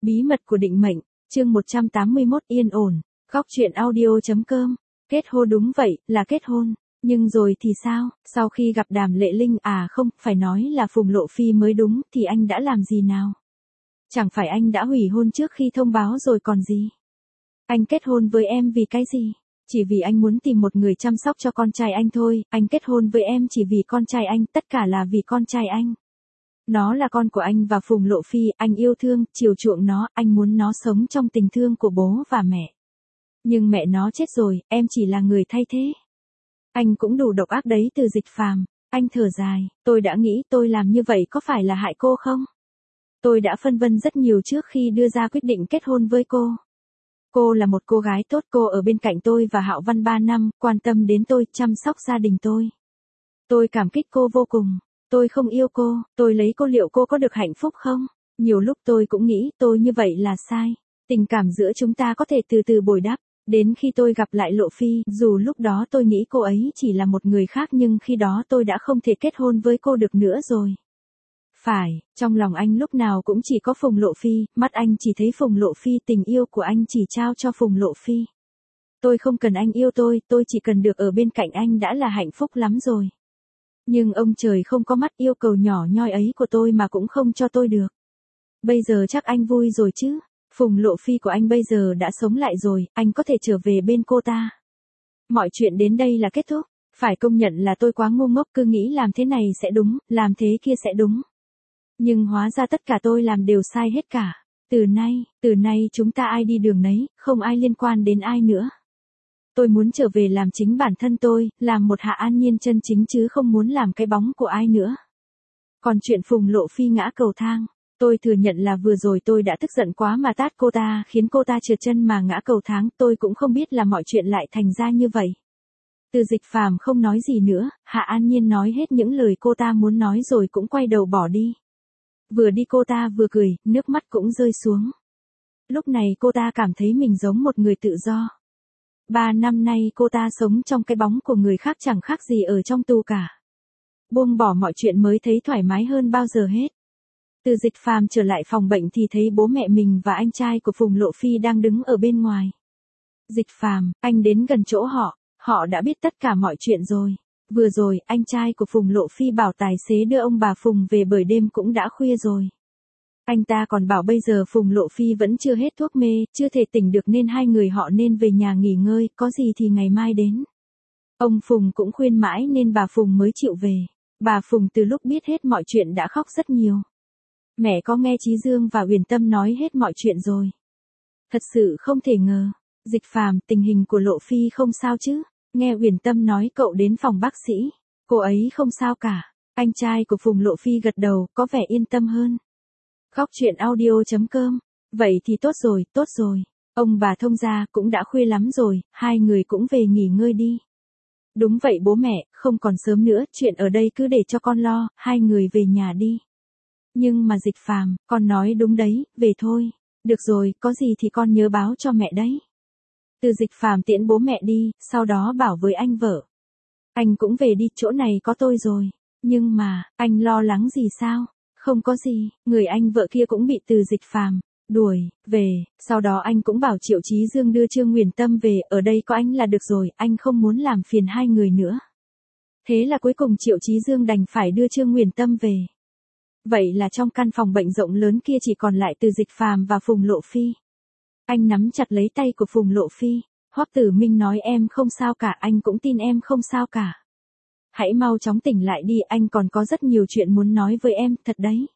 Bí mật của định mệnh, chương 181 yên ổn, góc truyện audio.com. Kết hôn đúng vậy, là kết hôn. Nhưng rồi thì sao, sau khi gặp Đàm Lệ Linh không, phải nói là Phùng Lộ Phi mới đúng, thì anh đã làm gì nào? Chẳng phải anh đã hủy hôn trước khi thông báo rồi còn gì? Anh kết hôn với em vì cái gì? Chỉ vì anh muốn tìm một người chăm sóc cho con trai anh thôi, anh kết hôn với em chỉ vì con trai anh, tất cả là vì con trai anh. Nó là con của anh và Phùng Lộ Phi, anh yêu thương, chiều chuộng nó, anh muốn nó sống trong tình thương của bố và mẹ. Nhưng mẹ nó chết rồi, em chỉ là người thay thế. Anh cũng đủ độc ác đấy Từ Dịch Phàm, anh thở dài, tôi đã nghĩ tôi làm như vậy có phải là hại cô không? Tôi đã phân vân rất nhiều trước khi đưa ra quyết định kết hôn với cô. Cô là một cô gái tốt, cô ở bên cạnh tôi và Hạo Văn 3 năm, quan tâm đến tôi, chăm sóc gia đình tôi. Tôi cảm kích cô vô cùng. Tôi không yêu cô, tôi lấy cô liệu cô có được hạnh phúc không? Nhiều lúc tôi cũng nghĩ tôi như vậy là sai. Tình cảm giữa chúng ta có thể từ từ bồi đắp. Đến khi tôi gặp lại Lộ Phi, dù lúc đó tôi nghĩ cô ấy chỉ là một người khác nhưng khi đó tôi đã không thể kết hôn với cô được nữa rồi. Phải, trong lòng anh lúc nào cũng chỉ có Phùng Lộ Phi, mắt anh chỉ thấy Phùng Lộ Phi, tình yêu của anh chỉ trao cho Phùng Lộ Phi. Tôi không cần anh yêu tôi chỉ cần được ở bên cạnh anh đã là hạnh phúc lắm rồi. Nhưng ông trời không có mắt, yêu cầu nhỏ nhoi ấy của tôi mà cũng không cho tôi được. Bây giờ chắc anh vui rồi chứ, Phùng Lộ Phi của anh bây giờ đã sống lại rồi, anh có thể trở về bên cô ta. Mọi chuyện đến đây là kết thúc, phải công nhận là tôi quá ngu ngốc, cứ nghĩ làm thế này sẽ đúng, làm thế kia sẽ đúng. Nhưng hóa ra tất cả tôi làm đều sai hết cả. Từ nay chúng ta ai đi đường nấy, không ai liên quan đến ai nữa. Tôi muốn trở về làm chính bản thân tôi, làm một Hạ An Nhiên chân chính chứ không muốn làm cái bóng của ai nữa. Còn chuyện Phùng Lộ Phi ngã cầu thang, tôi thừa nhận là vừa rồi tôi đã tức giận quá mà tát cô ta, khiến cô ta trượt chân mà ngã cầu thang, tôi cũng không biết là mọi chuyện lại thành ra như vậy. Từ Dịch Phàm không nói gì nữa, Hạ An Nhiên nói hết những lời cô ta muốn nói rồi cũng quay đầu bỏ đi. Vừa đi cô ta vừa cười, nước mắt cũng rơi xuống. Lúc này cô ta cảm thấy mình giống một người tự do. 3 năm nay cô ta sống trong cái bóng của người khác chẳng khác gì ở trong tù cả. Buông bỏ mọi chuyện mới thấy thoải mái hơn bao giờ hết. Từ Dịch Phàm trở lại phòng bệnh thì thấy bố mẹ mình và anh trai của Phùng Lộ Phi đang đứng ở bên ngoài. Dịch Phàm, anh đến gần chỗ họ đã biết tất cả mọi chuyện rồi. Vừa rồi, anh trai của Phùng Lộ Phi bảo tài xế đưa ông bà Phùng về bởi đêm cũng đã khuya rồi. Anh ta còn bảo bây giờ Phùng Lộ Phi vẫn chưa hết thuốc mê, chưa thể tỉnh được nên hai người họ nên về nhà nghỉ ngơi, có gì thì ngày mai đến. Ông Phùng cũng khuyên mãi nên bà Phùng mới chịu về. Bà Phùng từ lúc biết hết mọi chuyện đã khóc rất nhiều. Mẹ có nghe Chí Dương và Uyển Tâm nói hết mọi chuyện rồi. Thật sự không thể ngờ. Dịch Phàm, tình hình của Lộ Phi không sao chứ? Nghe Uyển Tâm nói cậu đến phòng bác sĩ. Cô ấy không sao cả. Anh trai của Phùng Lộ Phi gật đầu, có vẻ yên tâm hơn. Góc truyện audio.com. Vậy thì tốt rồi. Ông bà thông gia cũng đã khuya lắm rồi, hai người cũng về nghỉ ngơi đi. Đúng vậy bố mẹ, không còn sớm nữa, chuyện ở đây cứ để cho con lo, hai người về nhà đi. Nhưng mà Dịch Phàm, con nói đúng đấy, về thôi. Được rồi, có gì thì con nhớ báo cho mẹ đấy. Từ Dịch Phàm tiễn bố mẹ đi, sau đó bảo với anh vợ. Anh cũng về đi, chỗ này có tôi rồi. Nhưng mà, anh lo lắng gì sao? Không có gì, người anh vợ kia cũng bị Từ Dịch Phàm đuổi về, sau đó anh cũng bảo Triệu Chí Dương đưa Trương Nguyền Tâm về, ở đây có anh là được rồi, anh không muốn làm phiền hai người nữa. Thế là cuối cùng Triệu Chí Dương đành phải đưa Trương Nguyền Tâm về. Vậy là trong căn phòng bệnh rộng lớn kia chỉ còn lại Từ Dịch Phàm và Phùng Lộ Phi. Anh nắm chặt lấy tay của Phùng Lộ Phi. Hoắc Tử Minh nói em không sao cả, anh cũng tin em không sao cả. Hãy mau chóng tỉnh lại đi, anh còn có rất nhiều chuyện muốn nói với em, thật đấy.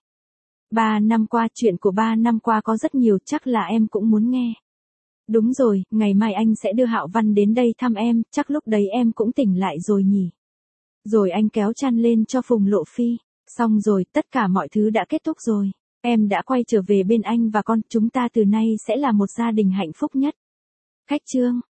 3 năm qua, chuyện của 3 năm qua có rất nhiều, chắc là em cũng muốn nghe. Đúng rồi, ngày mai anh sẽ đưa Hạo Văn đến đây thăm em, chắc lúc đấy em cũng tỉnh lại rồi nhỉ. Rồi anh kéo chăn lên cho Phùng Lộ Phi. Xong rồi, tất cả mọi thứ đã kết thúc rồi. Em đã quay trở về bên anh và con, chúng ta từ nay sẽ là một gia đình hạnh phúc nhất. Khách chương.